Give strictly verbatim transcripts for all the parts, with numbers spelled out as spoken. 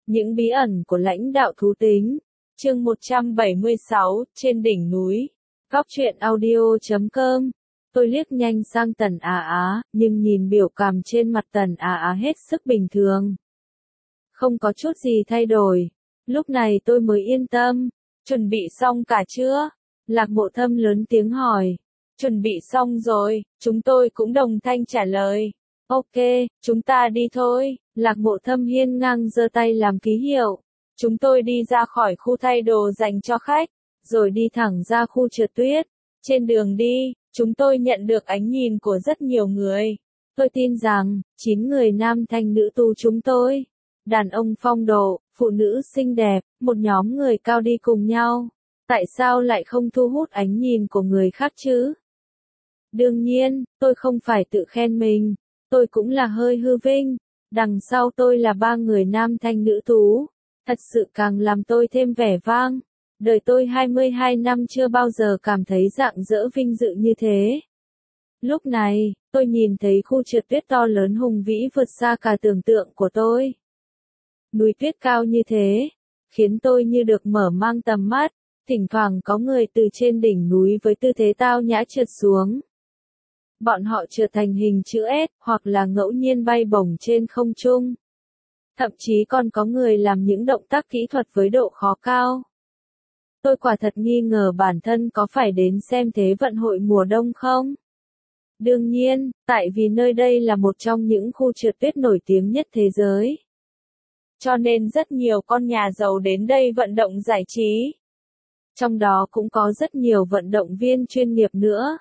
Những bí ẩn của lãnh đạo thú tính. Chương một trăm bảy mươi sáu, trên đỉnh núi. Góc truyện audio chấm com. Tôi liếc nhanh sang Tần Á Á, nhưng nhìn biểu cảm trên mặt Tần Á Á hết sức bình thường. Không có chút gì thay đổi. Lúc này tôi mới yên tâm. Chuẩn bị xong cả chưa? Lạc Mộ Thâm lớn tiếng hỏi. Chuẩn bị xong rồi, chúng tôi cũng đồng thanh trả lời. Ok, chúng ta đi thôi. Lạc Mộ Thâm hiên ngang giơ tay làm ký hiệu. Chúng tôi đi ra khỏi khu thay đồ dành cho khách, rồi đi thẳng ra khu trượt tuyết. Trên đường đi, chúng tôi nhận được ánh nhìn của rất nhiều người. Tôi tin rằng, chín người nam thanh nữ tu chúng tôi, đàn ông phong độ, phụ nữ xinh đẹp, một nhóm người cao đi cùng nhau. Tại sao lại không thu hút ánh nhìn của người khác chứ? Đương nhiên, tôi không phải tự khen mình, tôi cũng là hơi hư vinh. Đằng sau tôi là ba người nam thanh nữ tú, thật sự càng làm tôi thêm vẻ vang. Đời tôi hai mươi hai năm chưa bao giờ cảm thấy rạng rỡ vinh dự như thế. Lúc này, tôi nhìn thấy khu trượt tuyết to lớn hùng vĩ vượt xa cả tưởng tượng của tôi. Núi tuyết cao như thế, khiến tôi như được mở mang tầm mắt, thỉnh thoảng có người từ trên đỉnh núi với tư thế tao nhã trượt xuống. Bọn họ trượt thành hình chữ S, hoặc là ngẫu nhiên bay bổng trên không trung. Thậm chí còn có người làm những động tác kỹ thuật với độ khó cao. Tôi quả thật nghi ngờ bản thân có phải đến xem Thế vận hội mùa đông không? Đương nhiên, tại vì nơi đây là một trong những khu trượt tuyết nổi tiếng nhất thế giới. Cho nên rất nhiều con nhà giàu đến đây vận động giải trí. Trong đó cũng có rất nhiều vận động viên chuyên nghiệp nữa.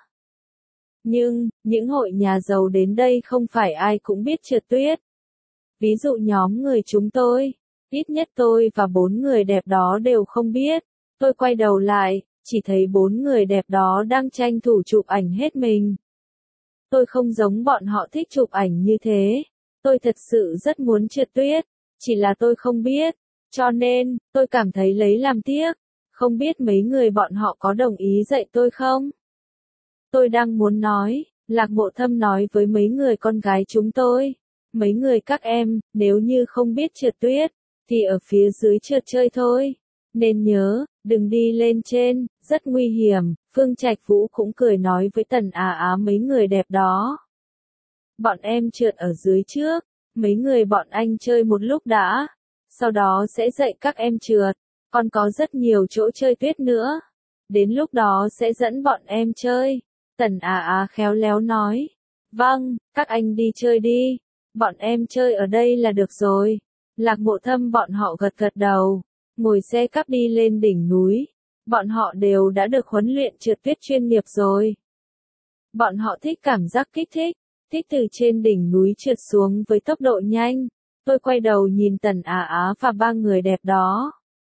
Nhưng, những hội nhà giàu đến đây không phải ai cũng biết trượt tuyết. Ví dụ nhóm người chúng tôi, ít nhất tôi và bốn người đẹp đó đều không biết. Tôi quay đầu lại, chỉ thấy bốn người đẹp đó đang tranh thủ chụp ảnh hết mình. Tôi không giống bọn họ thích chụp ảnh như thế. Tôi thật sự rất muốn trượt tuyết, chỉ là tôi không biết. Cho nên, tôi cảm thấy lấy làm tiếc. Không biết mấy người bọn họ có đồng ý dạy tôi không? Tôi đang muốn nói, Lạc Mộ Thâm nói với mấy người con gái chúng tôi. Mấy người các em, nếu như không biết trượt tuyết, thì ở phía dưới trượt chơi thôi. Nên nhớ, đừng đi lên trên, rất nguy hiểm. Phương Trạch Vũ cũng cười nói với Tần Á Á mấy người đẹp đó. Bọn em trượt ở dưới trước, mấy người bọn anh chơi một lúc đã. Sau đó sẽ dạy các em trượt, còn có rất nhiều chỗ chơi tuyết nữa. Đến lúc đó sẽ dẫn bọn em chơi. Tần Á Á khéo léo nói. Vâng, các anh đi chơi đi. Bọn em chơi ở đây là được rồi. Lạc Mộ Thâm bọn họ gật gật đầu. Ngồi xe cắp đi lên đỉnh núi. Bọn họ đều đã được huấn luyện trượt tuyết chuyên nghiệp rồi. Bọn họ thích cảm giác kích thích. Thích từ trên đỉnh núi trượt xuống với tốc độ nhanh. Tôi quay đầu nhìn Tần Á Á và ba người đẹp đó.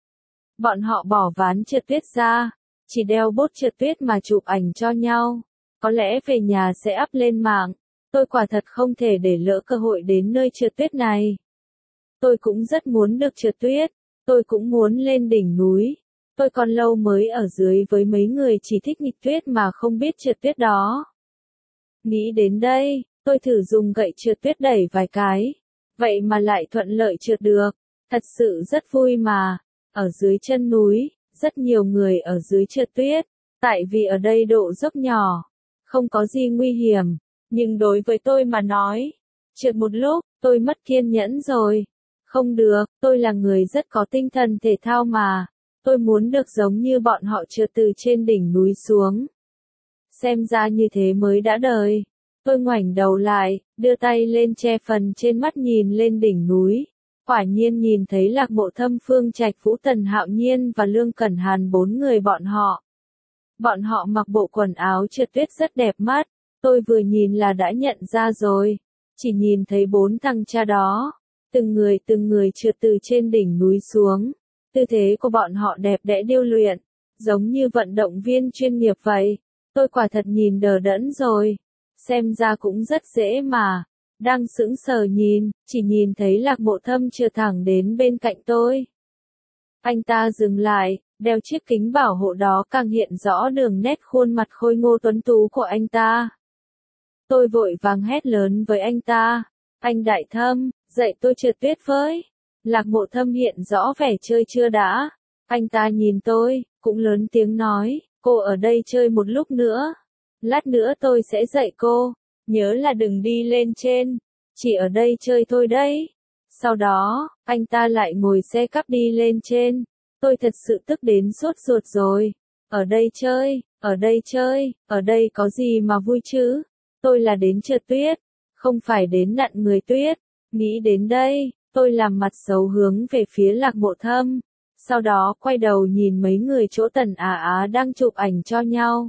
Bọn họ bỏ ván trượt tuyết ra. Chỉ đeo bốt trượt tuyết mà chụp ảnh cho nhau. Có lẽ về nhà sẽ up lên mạng. Tôi quả thật không thể để lỡ cơ hội đến nơi trượt tuyết này. Tôi cũng rất muốn được trượt tuyết. Tôi cũng muốn lên đỉnh núi. Tôi còn lâu mới ở dưới với mấy người chỉ thích nghịch tuyết mà không biết trượt tuyết đó. Nghĩ đến đây, tôi thử dùng gậy trượt tuyết đẩy vài cái. Vậy mà lại thuận lợi trượt được. Thật sự rất vui mà. Ở dưới chân núi, rất nhiều người ở dưới trượt tuyết. Tại vì ở đây độ dốc nhỏ. Không có gì nguy hiểm. Nhưng đối với tôi mà nói, trượt một lúc, tôi mất kiên nhẫn rồi. Không được, tôi là người rất có tinh thần thể thao mà. Tôi muốn được giống như bọn họ trượt từ trên đỉnh núi xuống. Xem ra như thế mới đã đời. Tôi ngoảnh đầu lại, đưa tay lên che phần trên mắt nhìn lên đỉnh núi. Quả nhiên nhìn thấy Lạc Mộ Thâm, Phương Trạch Vũ, Tần Hạo Nhiên và Lương Cẩn Hàn, bốn người bọn họ. Bọn họ mặc bộ quần áo trượt tuyết rất đẹp mắt. Tôi vừa nhìn là đã nhận ra rồi. Chỉ nhìn thấy bốn thằng cha đó. Từng người từng người trượt từ trên đỉnh núi xuống. Tư thế của bọn họ đẹp đẽ điêu luyện. Giống như vận động viên chuyên nghiệp vậy. Tôi quả thật nhìn đờ đẫn rồi. Xem ra cũng rất dễ mà. Đang sững sờ nhìn, chỉ nhìn thấy Lạc Mộ Thâm trượt thẳng đến bên cạnh tôi. Anh ta dừng lại, đeo chiếc kính bảo hộ đó càng hiện rõ đường nét khuôn mặt khôi ngô tuấn tú của anh ta. Tôi vội vàng hét lớn với anh ta. Anh Đại Thâm, dạy tôi trượt tuyết với. Lạc Mộ Thâm hiện rõ vẻ chơi chưa đã. Anh ta nhìn tôi, cũng lớn tiếng nói, cô ở đây chơi một lúc nữa. Lát nữa tôi sẽ dạy cô. Nhớ là đừng đi lên trên. Chỉ ở đây chơi thôi đấy. Sau đó, anh ta lại ngồi xe cắp đi lên trên. Tôi thật sự tức đến sốt ruột rồi. Ở đây chơi, ở đây chơi, ở đây có gì mà vui chứ? Tôi là đến trượt tuyết, không phải đến nặn người tuyết. Nghĩ đến đây, tôi làm mặt xấu hướng về phía Lạc Mộ Thâm. Sau đó quay đầu nhìn mấy người chỗ Tần Á Á đang chụp ảnh cho nhau.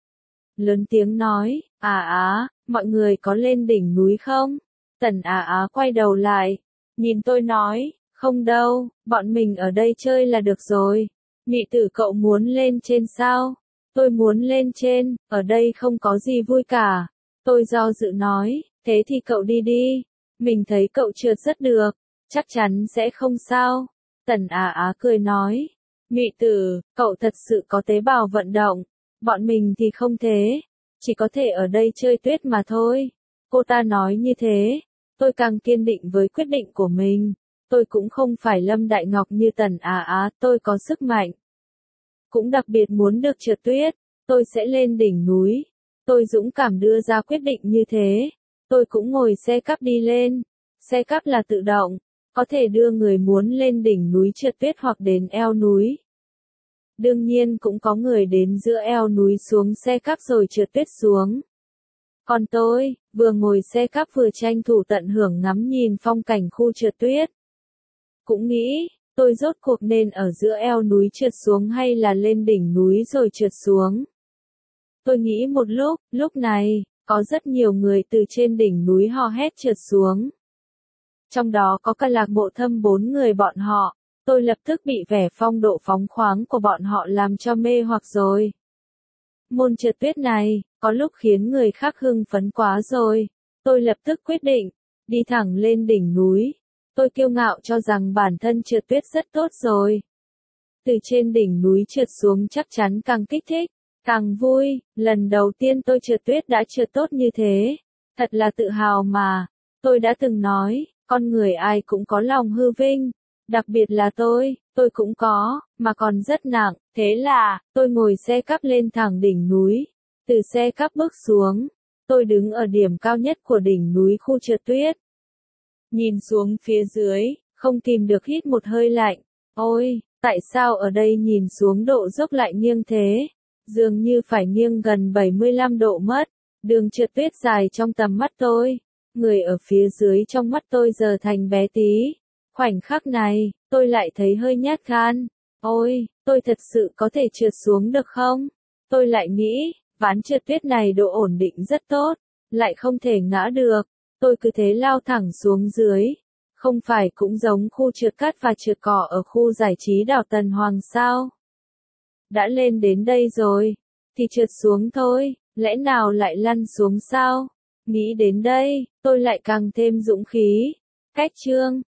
Lớn tiếng nói, Á Á, mọi người có lên đỉnh núi không? Tần Á Á quay đầu lại, nhìn tôi nói, không đâu, bọn mình ở đây chơi là được rồi. Mị tử cậu muốn lên trên sao? Tôi muốn lên trên, ở đây không có gì vui cả. Tôi do dự nói, thế thì cậu đi đi. Mình thấy cậu trượt rất được, chắc chắn sẽ không sao. Tần Á Á cười nói, Mị tử, cậu thật sự có tế bào vận động. Bọn mình thì không thế, chỉ có thể ở đây chơi tuyết mà thôi. Cô ta nói như thế, tôi càng kiên định với quyết định của mình. Tôi cũng không phải Lâm Đại Ngọc như Tần Á Á, tôi có sức mạnh. Cũng đặc biệt muốn được trượt tuyết, tôi sẽ lên đỉnh núi. Tôi dũng cảm đưa ra quyết định như thế. Tôi cũng ngồi xe cắp đi lên. Xe cắp là tự động, có thể đưa người muốn lên đỉnh núi trượt tuyết hoặc đến eo núi. Đương nhiên cũng có người đến giữa eo núi xuống xe cắp rồi trượt tuyết xuống. Còn tôi, vừa ngồi xe cắp vừa tranh thủ tận hưởng ngắm nhìn phong cảnh khu trượt tuyết. Cũng nghĩ, tôi rốt cuộc nên ở giữa eo núi trượt xuống hay là lên đỉnh núi rồi trượt xuống. Tôi nghĩ một lúc, lúc này, có rất nhiều người từ trên đỉnh núi hò hét trượt xuống. Trong đó có cả Lạc Mộ Thâm bốn người bọn họ. Tôi lập tức bị vẻ phong độ phóng khoáng của bọn họ làm cho mê hoặc rồi. Môn trượt tuyết này, có lúc khiến người khác hưng phấn quá rồi. Tôi lập tức quyết định, đi thẳng lên đỉnh núi. Tôi kiêu ngạo cho rằng bản thân trượt tuyết rất tốt rồi. Từ trên đỉnh núi trượt xuống chắc chắn càng kích thích, càng vui. Lần đầu tiên tôi trượt tuyết đã trượt tốt như thế. Thật là tự hào mà. Tôi đã từng nói, con người ai cũng có lòng hư vinh. Đặc biệt là tôi, tôi cũng có, mà còn rất nặng. Thế là, tôi ngồi xe cắp lên thẳng đỉnh núi. Từ xe cắp bước xuống, tôi đứng ở điểm cao nhất của đỉnh núi khu trượt tuyết. Nhìn xuống phía dưới, không kìm được hít một hơi lạnh. Ôi, tại sao ở đây nhìn xuống độ dốc lại nghiêng thế? Dường như phải nghiêng gần bảy mươi lăm độ mất. Đường trượt tuyết dài trong tầm mắt tôi. Người ở phía dưới trong mắt tôi giờ thành bé tí. Khoảnh khắc này, tôi lại thấy hơi nhát gan. Ôi, tôi thật sự có thể trượt xuống được không? Tôi lại nghĩ, ván trượt tuyết này độ ổn định rất tốt, lại không thể ngã được. Tôi cứ thế lao thẳng xuống dưới. Không phải cũng giống khu trượt cát và trượt cỏ ở khu giải trí đảo Tần Hoàng sao? Đã lên đến đây rồi, thì trượt xuống thôi, lẽ nào lại lăn xuống sao? Nghĩ đến đây, tôi lại càng thêm dũng khí. Cách chương